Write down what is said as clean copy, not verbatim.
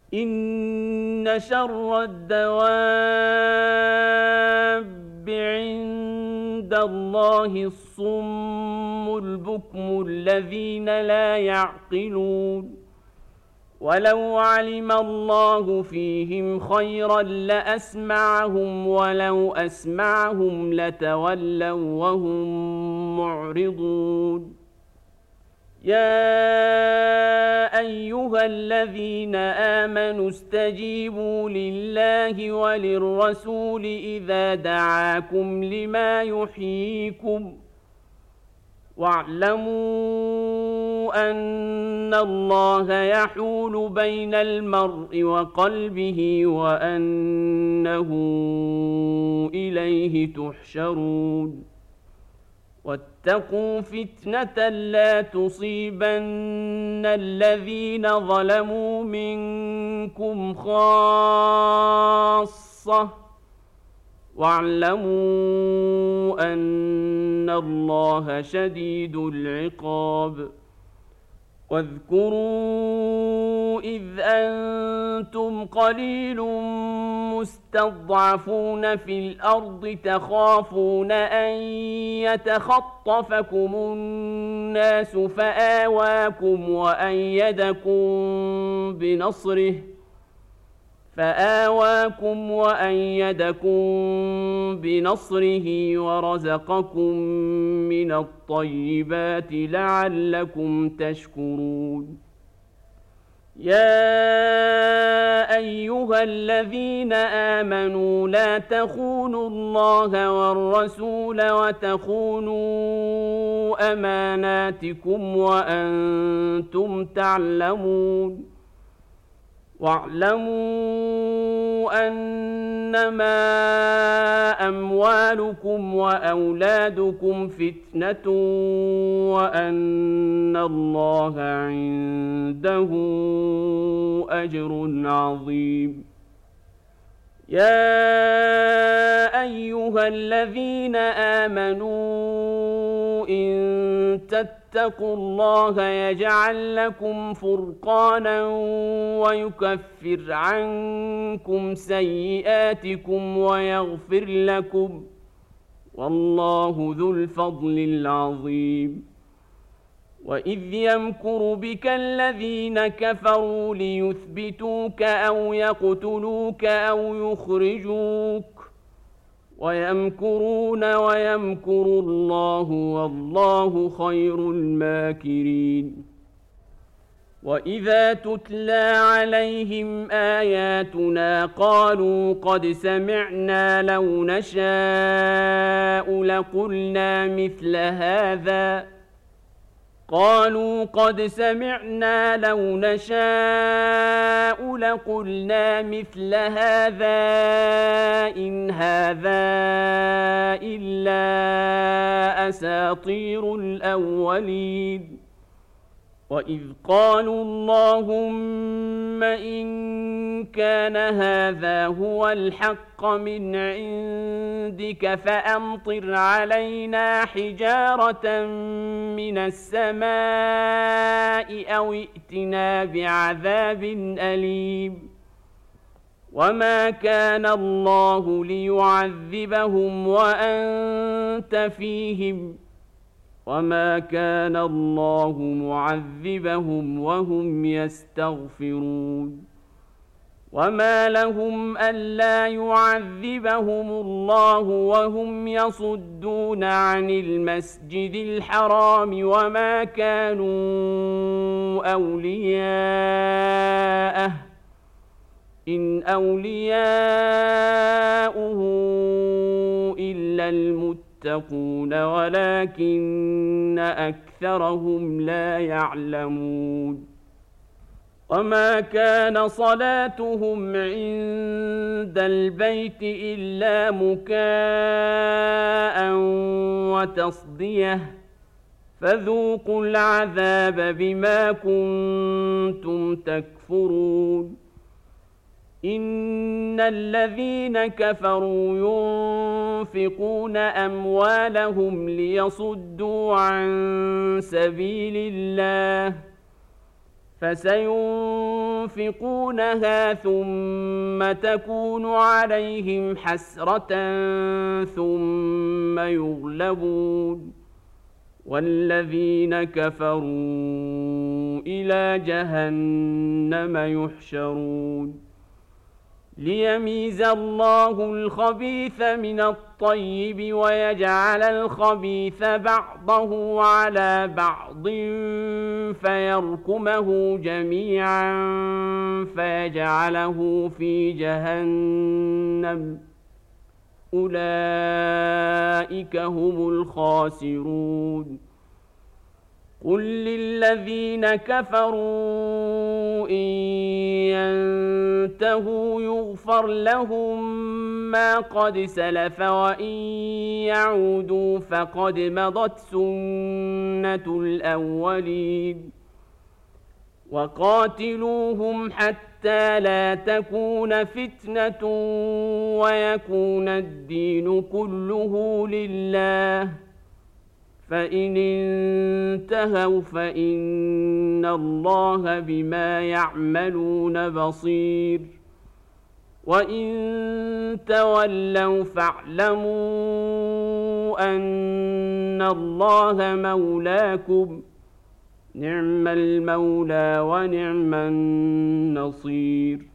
إن شر الدواب عند الله الصم البكم الذين لا يعقلون ولو علم الله فيهم خيرا لأسمعهم ولو أسمعهم لتولوا وهم معرضون يا أيها الذين آمنوا استجيبوا لله وللرسول إذا دعاكم لما يحييكم واعلموا أن الله يحول بين المرء وقلبه وأنه إليه تحشرون واتقوا فتنة لا تصيبن الذين ظلموا منكم خاصة واعلموا أن الله شديد العقاب واذكروا إذ أنتم قليل مستضعفون في الأرض تخافون أن يتخطفكم الناس فآواكم وأيدكم بنصره ورزقكم من الطيبات لعلكم تشكرون يا أيها الذين آمنوا لا تخونوا الله والرسول وتخونوا أماناتكم وأنتم تعلمون واعلموا أنما أموالكم وأولادكم فتنة وأن الله عنده أجر عظيم يا أيها الذين آمنوا إن تتقوا الله يجعل لكم فرقانا ويكفر عنكم سيئاتكم ويغفر لكم والله ذو الفضل العظيم وإذ يمكر بك الذين كفروا ليثبتوك أو يقتلوك أو يخرجوك ويمكرون ويمكر الله والله خير الماكرين وإذا تتلى عليهم آياتنا قالوا قد سمعنا لو نشاء لقلنا مثل هذا إن هذا إلا أساطير الأولين وإذ قالوا اللهم إن كان هذا هو الحق من عندك فأمطر علينا حجارة من السماء أو ائتنا بعذاب أليم وما كان الله ليعذبهم وأنت فيهم وما كان الله معذبهم وهم يستغفرون وما لهم ألا يعذبهم الله وهم يصدون عن المسجد الحرام وما كانوا أولياءه إن أولياؤه إلا المتقون ولكن أكثرهم لا يعلمون وما كان صلاتهم عند البيت إلا مكاء وتصدية فذوقوا العذاب بما كنتم تكفرون إن الذين كفروا ينفقون أموالهم ليصدوا عن سبيل الله فسينفقونها ينفقونها ثم تكون عليهم حسرة ثم يغلبون والذين كفروا إلى جهنم يحشرون ليميز الله الخبيث من الطيب ويجعل الخبيث بعضه على بعض فيركمه جميعا فيجعله في جهنم أولئك هم الخاسرون قل للذين كفروا إن ينتهوا يغفر لهم ما قد سلف وإن يعودوا فقد مضت سنة الأولين وقاتلوهم حتى لا تكون فتنة ويكون الدين كله لله فإن انتهوا فإن الله بما يعملون بصير وإن تولوا فاعلموا أن الله مولاكم نعم المولى ونعم النصير